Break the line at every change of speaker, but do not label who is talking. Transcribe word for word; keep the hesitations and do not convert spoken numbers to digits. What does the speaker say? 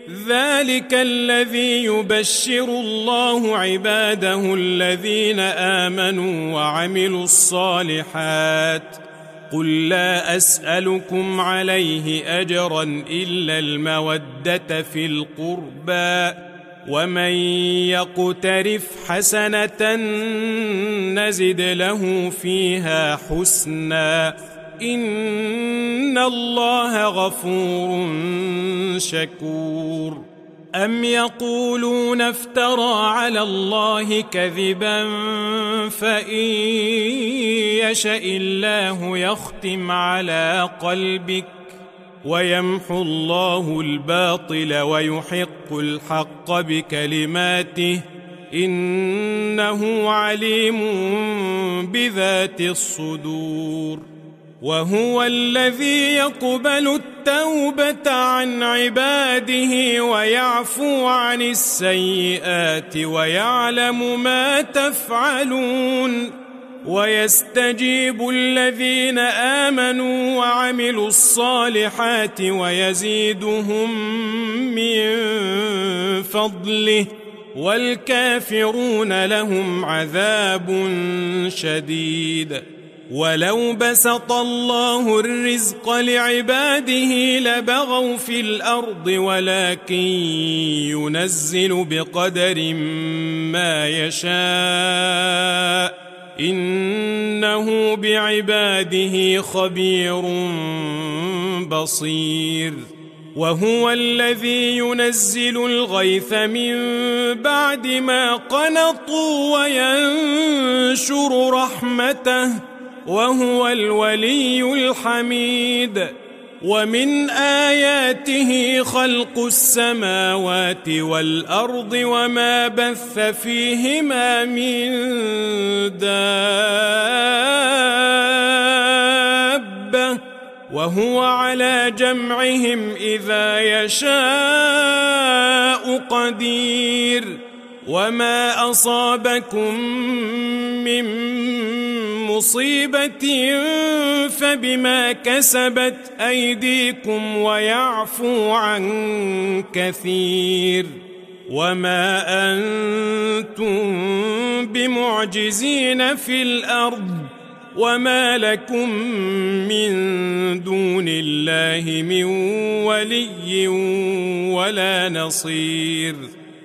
ذلك الذي يبشر الله عباده الذين آمنوا وعملوا الصالحات قل لا أسألكم عليه أجرا إلا المودة في القربى ومن يقترف حسنة نزد له فيها حسنا إن الله غفور شكور أم يقولون افترى على الله كذبا فإن يشأ الله يختم على قلبك ويمحو الله الباطل ويحق الحق بكلماته إنه عليم بذات الصدور وهو الذي يقبل التوبة عن عباده ويعفو عن السيئات ويعلم ما تفعلون ويستجيب الذين آمنوا وعملوا الصالحات ويزيدهم من فضله والكافرون لهم عذاب شديد ولو بسط الله الرزق لعباده لبغوا في الأرض ولكن ينزل بقدر ما يشاء إنه بعباده خبير بصير وهو الذي ينزل الغيث من بعد ما قنطوا وينشر رحمته وهو الولي الحميد ومن آياته خلق السماوات والأرض وما بث فيهما من دابة وهو على جمعهم إذا يشاء قدير وما أصابكم من مصيبة فبما كسبت أيديكم ويعفو عن كثير وما أنتم بمعجزين في الأرض وما لكم من دون الله من ولي ولا نصير